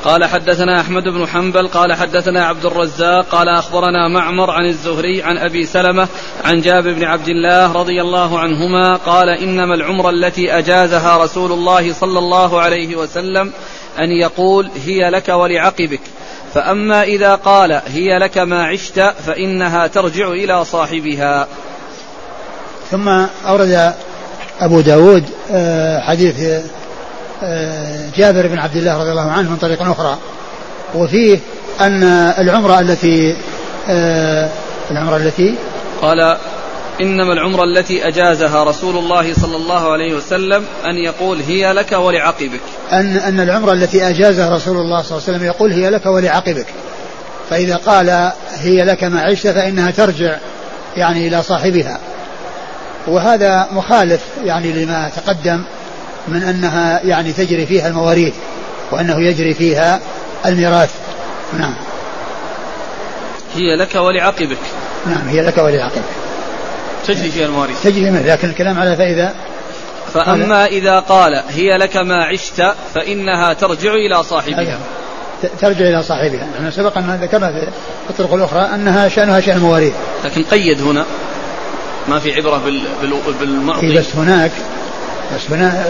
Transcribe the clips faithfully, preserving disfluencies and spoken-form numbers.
قال حدثنا أحمد بن حنبل قال حدثنا عبد الرزاق قال أخبرنا معمر عن الزهري عن أبي سلمة عن جابر بن عبد الله رضي الله عنهما قال إنما العمرة التي أجازها رسول الله صلى الله عليه وسلم أن يقول هي لك ولعقبك، فأما إذا قال هي لك ما عشت فإنها ترجع إلى صاحبها. ثم أورد أبو داود حديث جابر بن عبد الله رضي الله عنه من طريق أخرى، وفيه أن العمرة التي العمرة التي قال إنما العمرة التي أجازها رسول الله صلى الله عليه وسلم أن يقول هي لك ولعقبك، أن أن العمرة التي أجازها رسول الله صلى الله عليه وسلم يقول هي لك ولعقبك، فإذا قال هي لك ما عشت فإنها ترجع يعني إلى صاحبها، وهذا مخالف يعني لما تقدم من أنها يعني تجري فيها المواريث وأنه يجري فيها الميراث. نعم. هي لك ولعقبك. نعم هي لك ولعقبك تجري فيها المواريث. تجري منه، لكن الكلام على فإذا فأما إذا قال هي لك ما عشت فإنها ترجع إلى صاحبها. ترجع إلى صاحبها. نحن سبق أن ذكرنا في الطرق الأخرى أنها شأنها شأن المواريث، لكن قيد هنا ما في عبرة بالمعطي. بس هناك بس هنا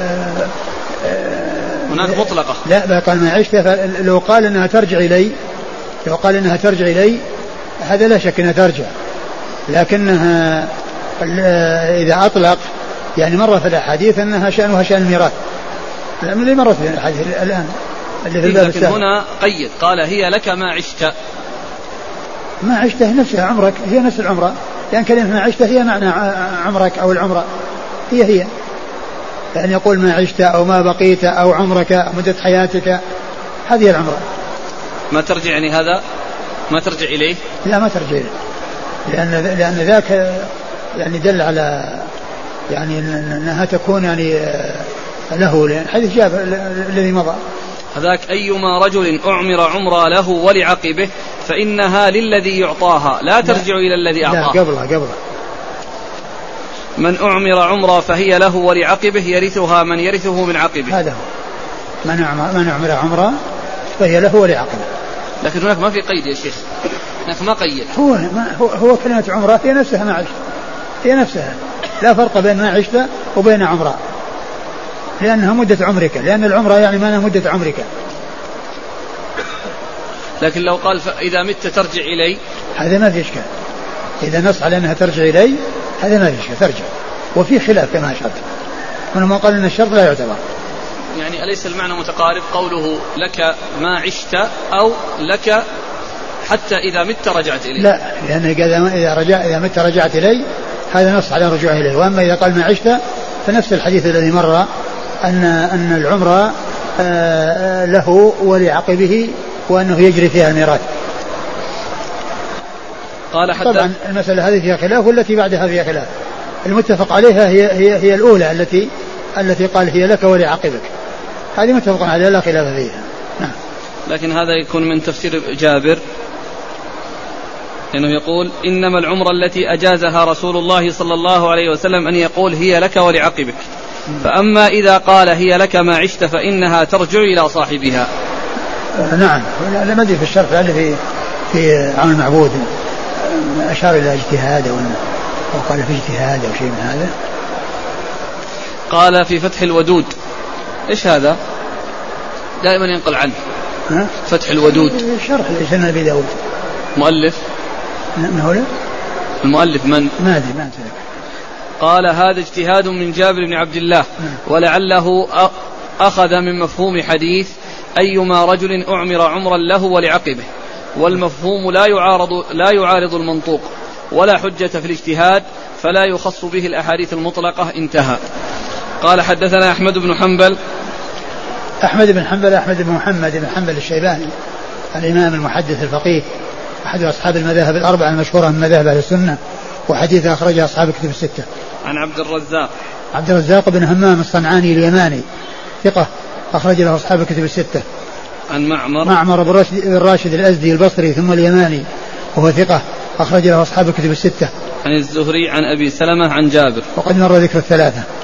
هناك مطلقة. لا قال ما عشت، لو قال انها ترجع الي لو قال انها ترجع الي هذا لا شك انها ترجع، لكنها اذا اطلق يعني مرة في الاحاديث انها شأنها شأن الميراث، اللي مرت في الحديث الان اللي في الباب السابق. لكن هنا قيد قال هي لك ما عشت. ما عشت نفسها عمرك، هي نفس العمرة، يعني كلمة ما عشت هي معنى عمرك أو العمرة هي هي، يعني يقول ما عشت أو ما بقيت أو عمرك أو مدة حياتك، هذه العمرة. ما ترجع يعني هذا ما ترجع إليه؟ لا ما ترجع إليه، لأن لأن ذاك يعني دل على يعني أنها تكون يعني له، لأن حديث جابر الذي مضى هذاك أيما رجل أعمر عمرة له ولعقبه فإنها للذي يعطاها لا ترجع لا إلى الذي أعطاها. لا قبلها قبلها من أعمر عمرة فهي له ولعقبه يرثها من يرثه من عقبه. هذا هو من أعمر من أعمر عمرة فهي له ولعقبه. لكن هناك ما في قيد يا شيخ، هناك ما قيد. هو ما هو, هو كلمة عمرة هي نفسها ما عشت، هي نفسها، لا فرق بين ما عشت وبين عمرة، لأنها مدة عمرك، لأن العمرة يعني معناها مدة عمرك. لكن لو قال إذا مت ترجع إلي هذا ما في إشكال، إذا نص على أنها ترجع إلي هذا ما في إشكال ترجع، وفي خلاف كما شرط، من ما قال أن الشرط لا يعتبر. يعني أليس المعنى متقارب قوله لك ما عشت أو لك حتى إذا مت رجعت إلي؟ لا، لأن إذا رجع إذا مت رجعت إلي هذا نص على الرجوع إليه، وأما إذا قال ما عشت فنفس الحديث الذي مر أن أن العمرة له ولعقبه وأنه يجري فيها الميراث. قال حتى طبعا المسألة هذه فيها خلاف والتي بعدها فيها خلاف، المتفق عليها هي هي هي الأولى التي التي قال هي لك ولعقبك، هذه متفق عليها لا خلاف فيها. نعم. لكن هذا يكون من تفسير جابر لأنه يقول إنما العمرة التي أجازها رسول الله صلى الله عليه وسلم أن يقول هي لك ولعقبك، فأما إذا قال هي لك ما عشت فإنها ترجع إلى صاحبها. نعم. لم أدري في الشرح اللي في في عون المعبود أشار إلى اجتهاد أو قال في اجتهاد أو شيء من هذا. قال في فتح الودود إيش هذا؟ دائما ينقل عنه. ها؟ فتح الودود شرح لسنة أبي داود. مؤلف من هو المؤلف من؟ ما أدري ما أدري. قال هذا اجتهاد من جابر بن عبد الله ولعله أخذ من مفهوم حديث أيما رجل أعمر عمرا له ولعقبه، والمفهوم لا يعارض لا يعارض المنطوق ولا حجة في الاجتهاد فلا يخص به الأحاديث المطلقة. انتهى. قال حدثنا أحمد بن حنبل. أحمد بن حنبل أحمد بن محمد بن حنبل الشيباني الإمام المحدث الفقيه أحد أصحاب المذاهب الأربعة المشهورة من مذاهب أهل السنة، وحديث أخرجه أصحاب الكتب الستة. عن عبد الرزاق عبد الرزاق بن همام الصنعاني اليماني ثقة أخرج له أصحاب الكتب الستة. عن معمر معمر بن راشد الأزدي البصري ثم اليماني وهو ثقة أخرج له أصحاب الكتب الستة. عن الزهري عن أبي سلمة عن جابر، وقد مر ذكر الثلاثة.